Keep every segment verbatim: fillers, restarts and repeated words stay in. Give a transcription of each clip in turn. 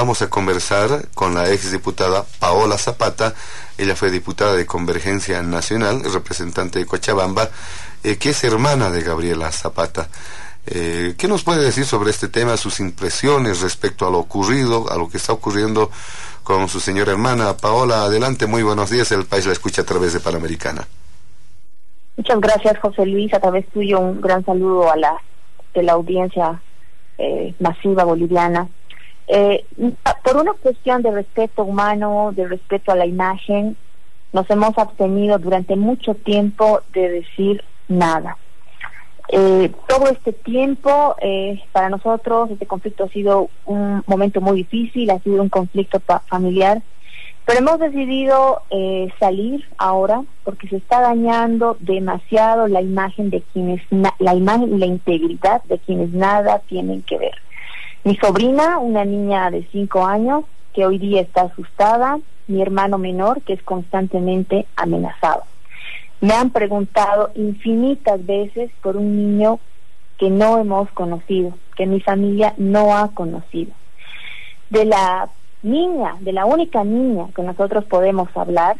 vamos a conversar con la exdiputada Paola Zapata. Ella fue diputada de Convergencia Nacional, representante de Cochabamba, eh, que es hermana de Gabriela Zapata. Eh, ¿Qué nos puede decir sobre este tema, sus impresiones respecto a lo ocurrido, a lo que está ocurriendo con su señora hermana? Paola, adelante, muy buenos días, el país la escucha a través de Panamericana. Muchas gracias, José Luis, a través tuyo un gran saludo a la, de la audiencia eh, masiva boliviana. Eh, por una cuestión de respeto humano, de respeto a la imagen, nos hemos abstenido durante mucho tiempo de decir nada. Eh, todo este tiempo, eh, para nosotros, este conflicto ha sido un momento muy difícil, ha sido un conflicto familiar, pero hemos decidido eh, salir ahora porque se está dañando demasiado la imagen de quienes, la imagen y la integridad de quienes nada tienen que ver. Mi sobrina, una niña de cinco años, que hoy día está asustada, mi hermano menor, que es constantemente amenazado. Me han preguntado infinitas veces por un niño que no hemos conocido, que mi familia no ha conocido. De la niña, de la única niña que nosotros podemos hablar,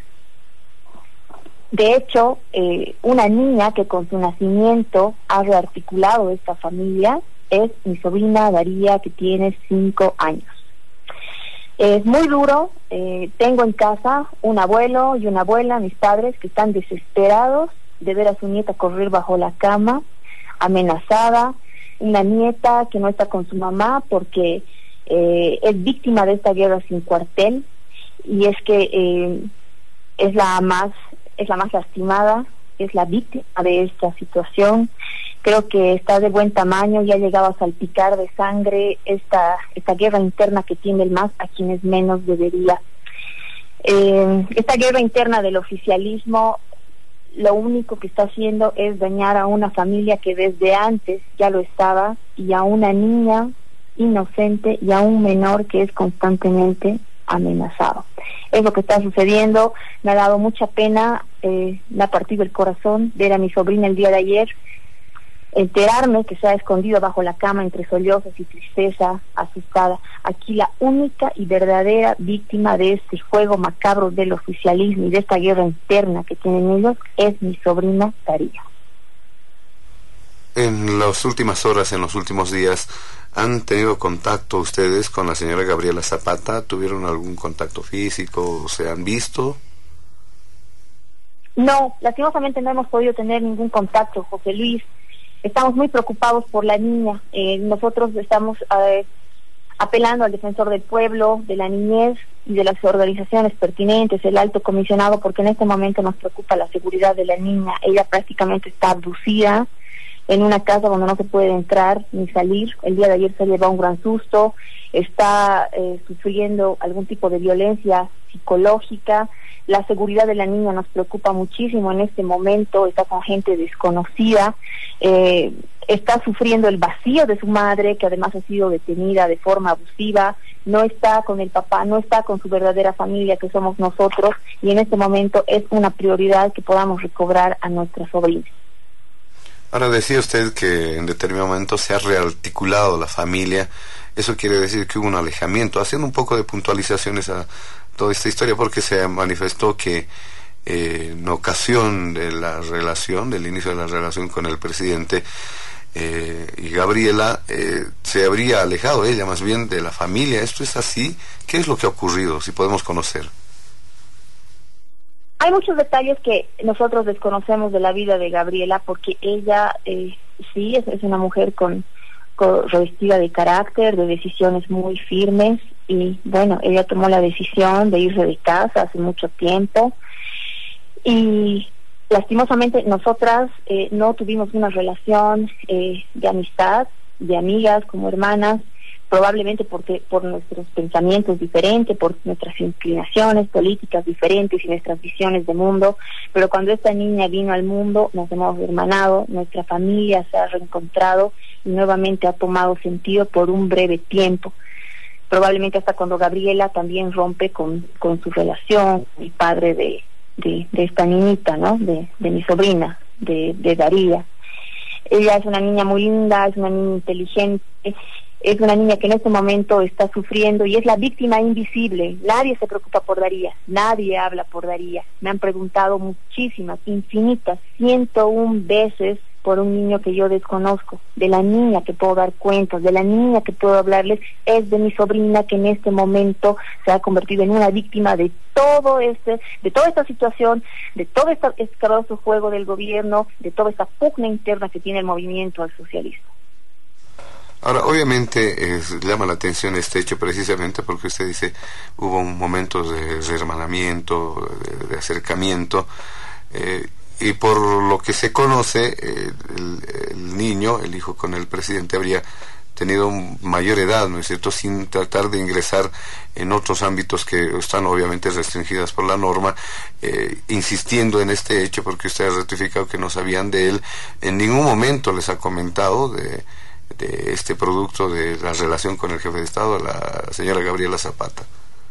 de hecho, eh, una niña que con su nacimiento ha rearticulado esta familia es mi sobrina Daría, que tiene cinco años. Es muy duro, eh, tengo en casa un abuelo y una abuela, mis padres, que están desesperados de ver a su nieta correr bajo la cama, amenazada, una nieta que no está con su mamá porque eh, es víctima de esta guerra sin cuartel, y es que eh, es la más, es la más lastimada, es la víctima de esta situación. Creo que está de buen tamaño y ha llegado a salpicar de sangre esta esta guerra interna que tiene el más a quienes menos debería. Eh, esta guerra interna del oficialismo lo único que está haciendo es dañar a una familia que desde antes ya lo estaba, y a una niña inocente y a un menor que es constantemente amenazado. Es lo que está sucediendo. Me ha dado mucha pena, eh, me ha partido el corazón ver a mi sobrina el día de ayer, enterarme que se ha escondido bajo la cama entre sollozos y tristeza, asustada. Aquí la única y verdadera víctima de este juego macabro del oficialismo y de esta guerra interna que tienen ellos es mi sobrina Daría. En las últimas horas, en los últimos días, ¿han tenido contacto ustedes con la señora Gabriela Zapata? ¿Tuvieron algún contacto físico? ¿Se han visto? No, lastimosamente no hemos podido tener ningún contacto, José Luis. Estamos muy preocupados por la niña. Eh, nosotros estamos eh, apelando al defensor del pueblo, de la niñez y de las organizaciones pertinentes, el alto comisionado, porque en este momento nos preocupa la seguridad de la niña. Ella prácticamente está abducida en una casa donde no se puede entrar ni salir. El día de ayer se llevó un gran susto, está eh, sufriendo algún tipo de violencia psicológica. La seguridad de la niña nos preocupa muchísimo en este momento, está con gente desconocida, eh, está sufriendo el vacío de su madre, que además ha sido detenida de forma abusiva, no está con el papá, no está con su verdadera familia, que somos nosotros, y en este momento es una prioridad que podamos recobrar a nuestra sobrina. Ahora, decía usted que en determinado momento se ha rearticulado la familia. Eso quiere decir que hubo un alejamiento. Haciendo un poco de puntualizaciones a toda esta historia, porque se manifestó que eh, en ocasión de la relación, del inicio de la relación con el presidente eh, y Gabriela, eh, se habría alejado ella más bien de la familia. ¿Esto es así? ¿Qué es lo que ha ocurrido, si podemos conocer? Hay muchos detalles que nosotros desconocemos de la vida de Gabriela, porque ella eh, sí es, es una mujer con, con revestida de carácter, de decisiones muy firmes, y bueno, ella tomó la decisión de irse de casa hace mucho tiempo, y lastimosamente nosotras eh, no tuvimos una relación eh, de amistad, de amigas, como hermanas, probablemente porque por nuestros pensamientos diferentes, por nuestras inclinaciones políticas diferentes y nuestras visiones de mundo, pero cuando esta niña vino al mundo nos hemos hermanado, nuestra familia se ha reencontrado y nuevamente ha tomado sentido por un breve tiempo. Probablemente hasta cuando Gabriela también rompe con, con su relación, el padre de, de, de esta niñita, ¿no? De, de mi sobrina, de, de Daría. Ella es una niña muy linda, es una niña inteligente. Es una niña que en este momento está sufriendo y es la víctima invisible. Nadie se preocupa por Daría, nadie habla por Daría. Me han preguntado muchísimas, infinitas, ciento un veces por un niño que yo desconozco, de la niña que puedo dar cuentas, de la niña que puedo hablarles, es de mi sobrina que en este momento se ha convertido en una víctima de todo este, de toda esta situación, de todo este escabroso juego del gobierno, de toda esta pugna interna que tiene el movimiento al socialismo. Ahora, obviamente, eh, llama la atención este hecho precisamente porque usted dice hubo un momento de, de hermanamiento, de, de acercamiento, eh, y por lo que se conoce, eh, el, el niño, el hijo con el presidente, habría tenido mayor edad, ¿no es cierto?, sin tratar de ingresar en otros ámbitos que están obviamente restringidas por la norma, eh, insistiendo en este hecho porque usted ha ratificado que no sabían de él. En ningún momento les ha comentado de... de este producto de la relación con el jefe de Estado, la señora Gabriela Zapata.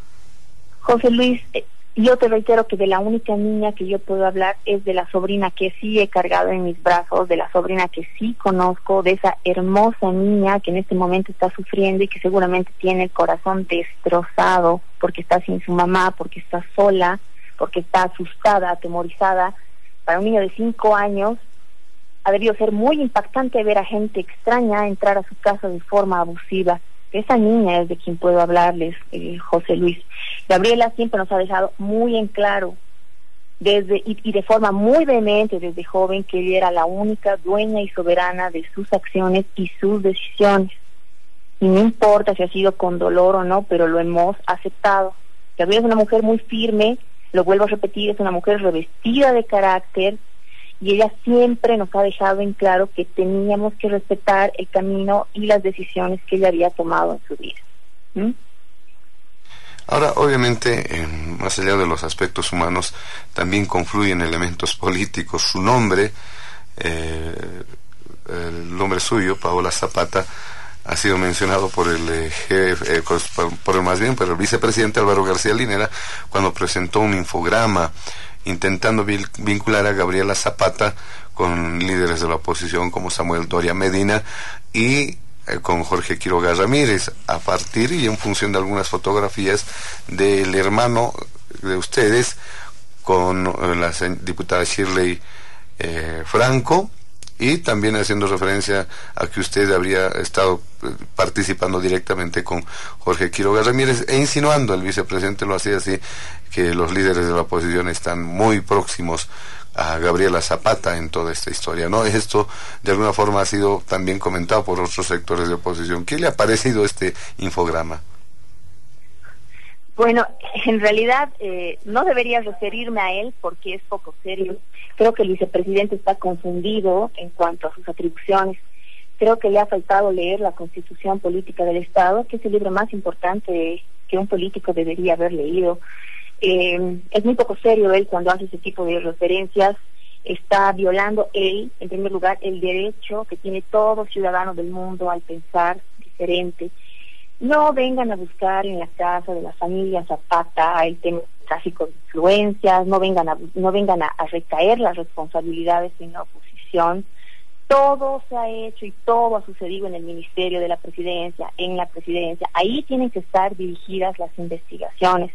José Luis, yo te reitero que de la única niña que yo puedo hablar es de la sobrina que sí he cargado en mis brazos, de la sobrina que sí conozco, de esa hermosa niña que en este momento está sufriendo y que seguramente tiene el corazón destrozado porque está sin su mamá, porque está sola, porque está asustada, atemorizada. Para un niño de cinco años ha debido ser muy impactante ver a gente extraña entrar a su casa de forma abusiva. Esa niña es de quien puedo hablarles, eh, José Luis. Gabriela siempre nos ha dejado muy en claro, desde y, y de forma muy vehemente desde joven, que ella era la única dueña y soberana de sus acciones y sus decisiones. Y no importa si ha sido con dolor o no, pero lo hemos aceptado. Gabriela es una mujer muy firme, lo vuelvo a repetir, es una mujer revestida de carácter, y ella siempre nos ha dejado en claro que teníamos que respetar el camino y las decisiones que ella había tomado en su vida. ¿Mm? Ahora, obviamente, eh, más allá de los aspectos humanos, también confluyen elementos políticos. Su nombre, eh, el nombre suyo, Paola Zapata, ha sido mencionado por el eh, jefe, eh, por, por el más bien por el vicepresidente Álvaro García Linera cuando presentó un infograma intentando vincular a Gabriela Zapata con líderes de la oposición como Samuel Doria Medina y eh, con Jorge Quiroga Ramírez, a partir y en función de algunas fotografías del hermano de ustedes con eh, la diputada Shirley eh, Franco, y también haciendo referencia a que usted habría estado participando directamente con Jorge Quiroga Ramírez, e insinuando, el vicepresidente lo hacía así, que los líderes de la oposición están muy próximos a Gabriela Zapata en toda esta historia, ¿no? Esto de alguna forma ha sido también comentado por otros sectores de oposición. ¿Qué le ha parecido este infograma? Bueno, en realidad eh, no debería referirme a él porque es poco serio. Creo que el vicepresidente está confundido en cuanto a sus atribuciones. Creo que le ha faltado leer la Constitución Política del Estado, que es el libro más importante que un político debería haber leído. Eh, es muy poco serio él cuando hace ese tipo de referencias. Está violando él, en primer lugar, el derecho que tiene todo ciudadano del mundo al pensar diferente. No vengan a buscar en la casa de la familia Zapata el tema del tráfico de influencias, no vengan a, no vengan a, a recaer las responsabilidades en la oposición. Todo se ha hecho y todo ha sucedido en el Ministerio de la Presidencia, en la Presidencia. Ahí tienen que estar dirigidas las investigaciones.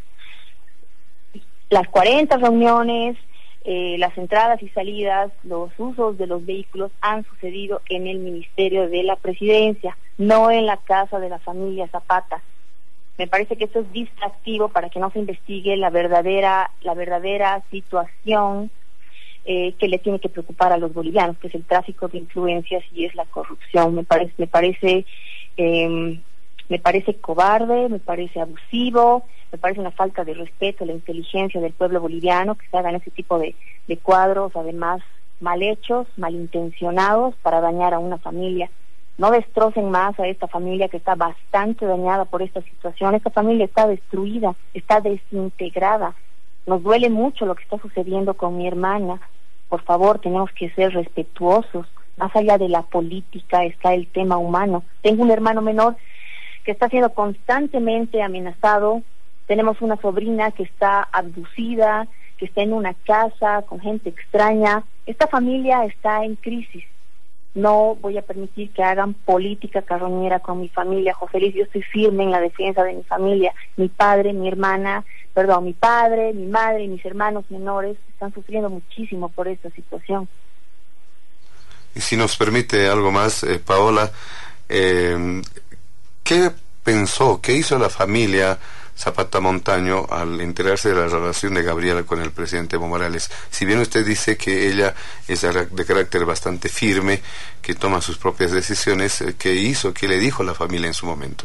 Las cuarenta reuniones, eh, las entradas y salidas, los usos de los vehículos han sucedido en el Ministerio de la Presidencia, no en la casa de la familia Zapata. Me parece que esto es distractivo para que no se investigue la verdadera, la verdadera situación eh, que le tiene que preocupar a los bolivianos, que es el tráfico de influencias y es la corrupción. Me parece, me parece, eh, me parece cobarde, me parece abusivo, me parece una falta de respeto a la inteligencia del pueblo boliviano que se hagan ese tipo de, de cuadros, además mal hechos, malintencionados para dañar a una familia. No destrocen más a esta familia que está bastante dañada por esta situación. Esta familia está destruida, está desintegrada. Nos duele mucho lo que está sucediendo con mi hermana. Por favor, tenemos que ser respetuosos. Más allá de la política está el tema humano. Tengo un hermano menor que está siendo constantemente amenazado. Tenemos una sobrina que está abducida, que está en una casa con gente extraña. Esta familia está en crisis. no voy a permitir que hagan política carroñera con mi familia, José Luis. Yo estoy firme en la defensa de mi familia. Mi padre, mi hermana, perdón, mi padre, mi madre y mis hermanos menores están sufriendo muchísimo por esta situación. Y si nos permite algo más, eh, Paola, eh, ¿qué pensó, qué hizo la familia Zapata Montaño al enterarse de la relación de Gabriela con el presidente Evo Morales? Si bien usted dice que ella es de carácter bastante firme, que toma sus propias decisiones, ¿qué hizo, qué le dijo la familia en su momento?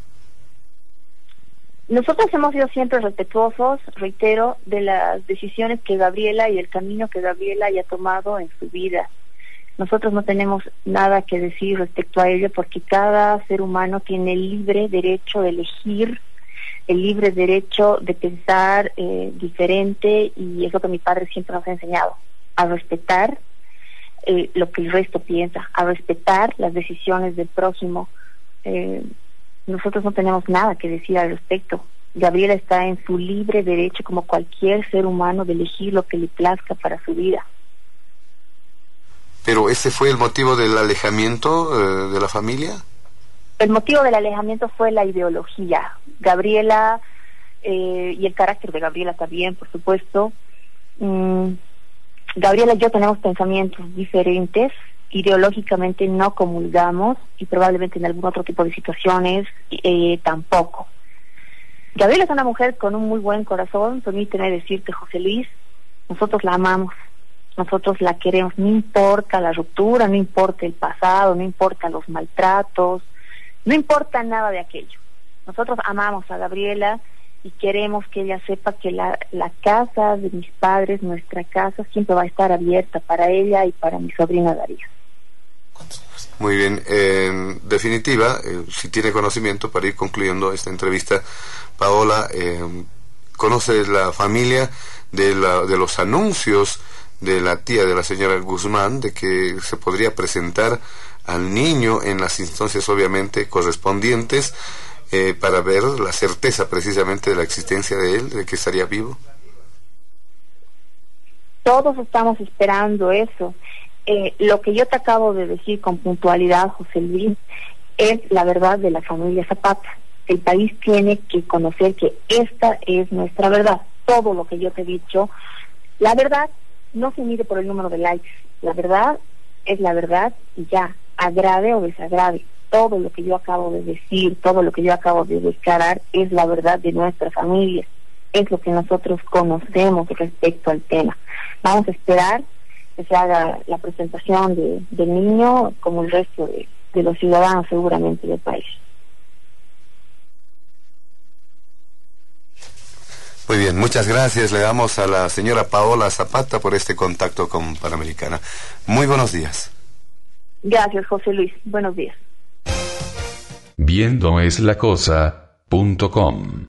Nosotros hemos sido siempre respetuosos, reitero, de las decisiones que Gabriela y el camino que Gabriela haya tomado en su vida. Nosotros no tenemos nada que decir respecto a ello, porque cada ser humano tiene el libre derecho de elegir, el libre derecho de pensar eh, diferente, y es lo que mi padre siempre nos ha enseñado, a respetar eh, lo que el resto piensa, a respetar las decisiones del prójimo. Eh, nosotros no tenemos nada que decir al respecto. Gabriela está en su libre derecho, como cualquier ser humano, de elegir lo que le plazca para su vida. ¿Pero ese fue el motivo del alejamiento eh, de la familia? El motivo del alejamiento fue la ideología. Gabriela, eh, y el carácter de Gabriela también, por supuesto. Mm, Gabriela y yo tenemos pensamientos diferentes, ideológicamente no comulgamos, y probablemente en algún otro tipo de situaciones eh, tampoco. Gabriela es una mujer con un muy buen corazón, permíteme decirte, José Luis, nosotros la amamos. Nosotros la queremos, no importa la ruptura, no importa el pasado, no importa los maltratos, no importa nada de aquello. Nosotros amamos a Gabriela y queremos que ella sepa que la, la casa de mis padres, nuestra casa, siempre va a estar abierta para ella y para mi sobrina Daría. Muy bien, en definitiva, eh, si tiene conocimiento, para ir concluyendo esta entrevista, Paola, eh, ¿conoce la familia de, la, de los anuncios de la tía de la señora Guzmán, de que se podría presentar al niño en las instancias obviamente correspondientes eh, para ver la certeza precisamente de la existencia de él, de que estaría vivo? Todos estamos esperando eso. Eh, lo que yo te acabo de decir con puntualidad, José Luis, es la verdad de la familia Zapata. El país tiene que conocer que esta es nuestra verdad. Todo lo que yo te he dicho, la verdad no se mide por el número de likes. La verdad es la verdad y ya, agrade o desagrade. Todo lo que yo acabo de decir, todo lo que yo acabo de declarar es la verdad de nuestra familia. Es lo que nosotros conocemos respecto al tema. Vamos a esperar que se haga la presentación de, del niño, como el resto de, de los ciudadanos seguramente del país. Muy bien, muchas gracias. Le damos a la señora Paola Zapata por este contacto con Panamericana. Muy buenos días. Gracias, José Luis. Buenos días. Viendo es la cosa punto com